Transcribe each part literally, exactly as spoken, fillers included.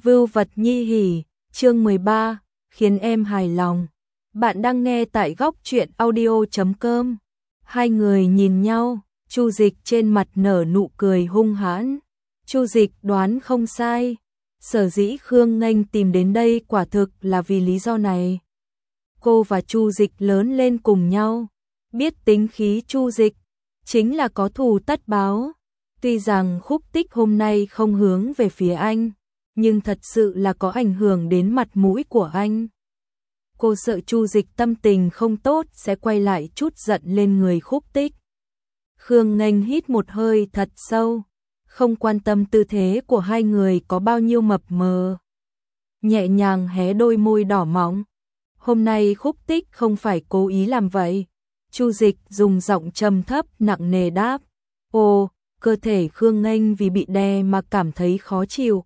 Vưu vật nhi hỉ, chương mười ba, khiến em hài lòng. Bạn đang nghe tại góc truyện audio chấm com. Hai người nhìn nhau, Chu Dịch trên mặt nở nụ cười hung hãn. Chu Dịch đoán không sai, sở dĩ Khương Nghênh tìm đến đây quả thực là vì lý do này. Cô và Chu Dịch lớn lên cùng nhau, biết tính khí Chu Dịch chính là có thù tất báo. Tuy rằng Khúc Tích hôm nay không hướng về phía anh, nhưng thật sự là có ảnh hưởng đến mặt mũi của anh. Cô sợ Chu Dịch tâm tình không tốt sẽ quay lại chút giận lên người Khúc Tích. Khương Nghênh hít một hơi thật sâu, không quan tâm tư thế của hai người có bao nhiêu mập mờ. Nhẹ nhàng hé đôi môi đỏ mọng. Hôm nay Khúc Tích không phải cố ý làm vậy. Chu Dịch dùng giọng trầm thấp nặng nề đáp. Ồ, cơ thể Khương Nghênh vì bị đè mà cảm thấy khó chịu.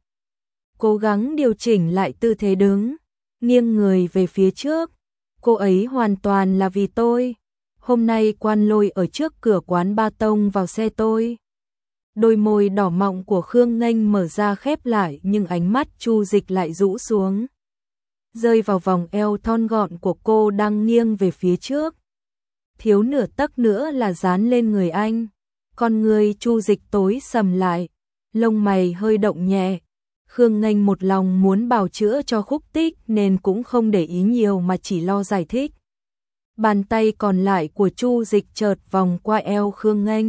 Cố gắng điều chỉnh lại tư thế đứng, nghiêng người về phía trước. Cô ấy hoàn toàn là vì tôi. Hôm nay Quan Lôi ở trước cửa quán Ba Tông vào xe tôi. Đôi môi đỏ mọng của Khương Nghênh mở ra khép lại, nhưng ánh mắt Chu Dịch lại rũ xuống, rơi vào vòng eo thon gọn của cô đang nghiêng về phía trước. Thiếu nửa tấc nữa là dán lên người anh. Con người Chu Dịch tối sầm lại, lông mày hơi động nhẹ. Khương Nghênh một lòng muốn bào chữa cho Khúc Tích nên cũng không để ý nhiều mà chỉ lo giải thích. Bàn tay còn lại của Chu Dịch chợt vòng qua eo Khương Nghênh,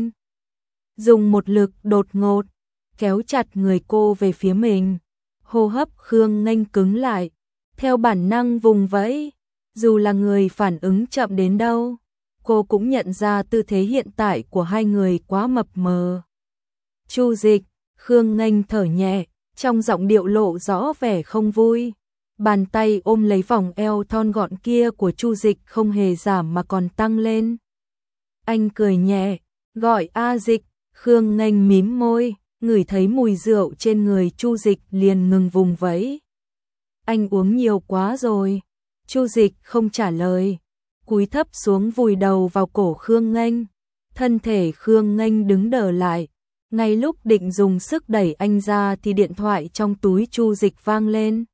dùng một lực đột ngột kéo chặt người cô về phía mình. Hô hấp Khương Nghênh cứng lại, theo bản năng vùng vẫy. Dù là người phản ứng chậm đến đâu, cô cũng nhận ra tư thế hiện tại của hai người quá mập mờ. Chu Dịch, Khương Nghênh thở nhẹ, trong giọng điệu lộ rõ vẻ không vui. Bàn tay ôm lấy vòng eo thon gọn kia của Chu Dịch không hề giảm mà còn tăng lên. Anh cười nhẹ, gọi A Dịch. Khương Nghênh mím môi, ngửi thấy mùi rượu trên người Chu Dịch liền ngừng vùng vẫy. Anh uống nhiều quá rồi. Chu Dịch không trả lời, cúi thấp xuống vùi đầu vào cổ Khương Nghênh. Thân thể Khương Nghênh đứng đờ lại. Ngay lúc định dùng sức đẩy anh ra thì điện thoại trong túi Chu Dịch vang lên.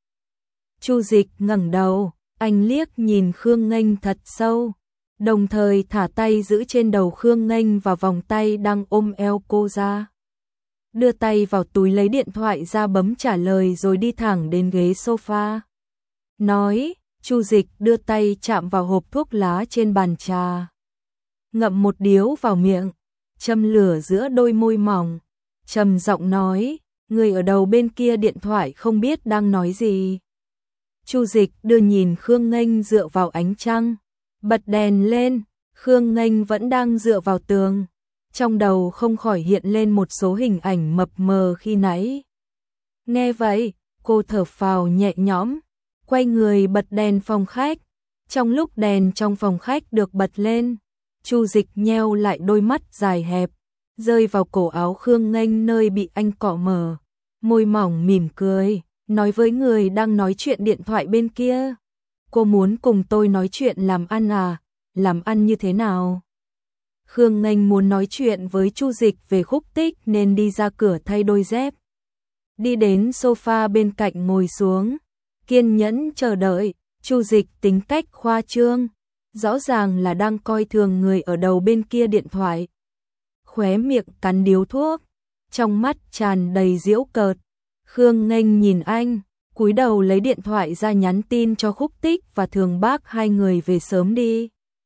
Chu Dịch ngẩng đầu, anh liếc nhìn Khương Nghênh thật sâu, đồng thời thả tay giữ trên đầu Khương Nghênh và vòng tay đang ôm eo cô ra. Đưa tay vào túi lấy điện thoại ra bấm trả lời rồi đi thẳng đến ghế sofa. Nói, Chu Dịch đưa tay chạm vào hộp thuốc lá trên bàn trà. Ngậm một điếu vào miệng, châm lửa giữa đôi môi mỏng, trầm giọng nói, người ở đầu bên kia điện thoại không biết đang nói gì. Chu Dịch đưa nhìn Khương Nghênh dựa vào ánh trăng, bật đèn lên. Khương Nghênh vẫn đang dựa vào tường, trong đầu không khỏi hiện lên một số hình ảnh mập mờ khi nãy. Nghe vậy, cô thở phào nhẹ nhõm, quay người bật đèn phòng khách. Trong lúc đèn trong phòng khách được bật lên, Chu Dịch nheo lại đôi mắt dài hẹp, rơi vào cổ áo Khương Nghênh nơi bị anh cọ mở, môi mỏng mỉm cười, nói với người đang nói chuyện điện thoại bên kia. Cô muốn cùng tôi nói chuyện làm ăn à? Làm ăn như thế nào? Khương Nghênh muốn nói chuyện với Chu Dịch về Khúc Tích nên đi ra cửa thay đôi dép. Đi đến sofa bên cạnh ngồi xuống, kiên nhẫn chờ đợi. Chu Dịch tính cách khoa trương, rõ ràng là đang coi thường người ở đầu bên kia điện thoại. Khóe miệng cắn điếu thuốc, trong mắt tràn đầy giễu cợt. Khương Nghênh nhìn anh, cúi đầu lấy điện thoại ra nhắn tin cho Khúc Tích và Thường Bác hai người về sớm đi.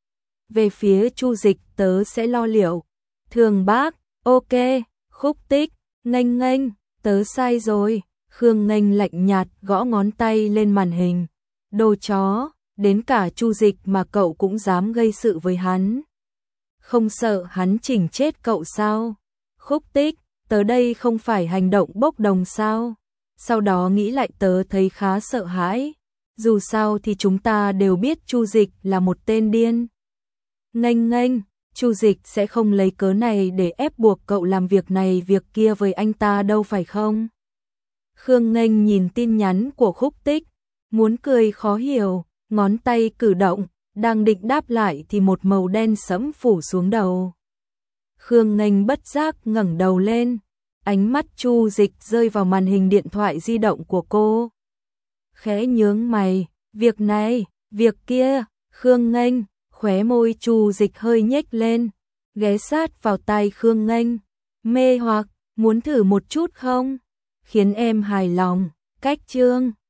Về phía Chu Dịch, tớ sẽ lo liệu. Thường Bác, ok. Khúc Tích, Nghênh Nghênh, tớ sai rồi. Khương Nghênh lạnh nhạt gõ ngón tay lên màn hình. Đồ chó, đến cả Chu Dịch mà cậu cũng dám gây sự với hắn. Không sợ hắn chỉnh chết cậu sao? Khúc Tích, tớ đây không phải hành động bốc đồng sao? Sau đó nghĩ lại tớ thấy khá sợ hãi. Dù sao thì chúng ta đều biết Chu Dịch là một tên điên. Nghênh Nghênh, Chu Dịch sẽ không lấy cớ này để ép buộc cậu làm việc này việc kia với anh ta đâu phải không? Khương Nghênh nhìn tin nhắn của Khúc Tích, muốn cười khó hiểu, ngón tay cử động, đang định đáp lại thì một màu đen sẫm phủ xuống đầu. Khương Nghênh bất giác ngẩng đầu lên, Ánh mắt Chu Dịch rơi vào màn hình điện thoại di động của cô. Khẽ nhướng mày, việc này, việc kia, Khương Nghênh, khóe môi Chu Dịch hơi nhếch lên, ghé sát vào tai Khương Nghênh, mê hoặc, muốn thử một chút không? Khiến em hài lòng, cách chương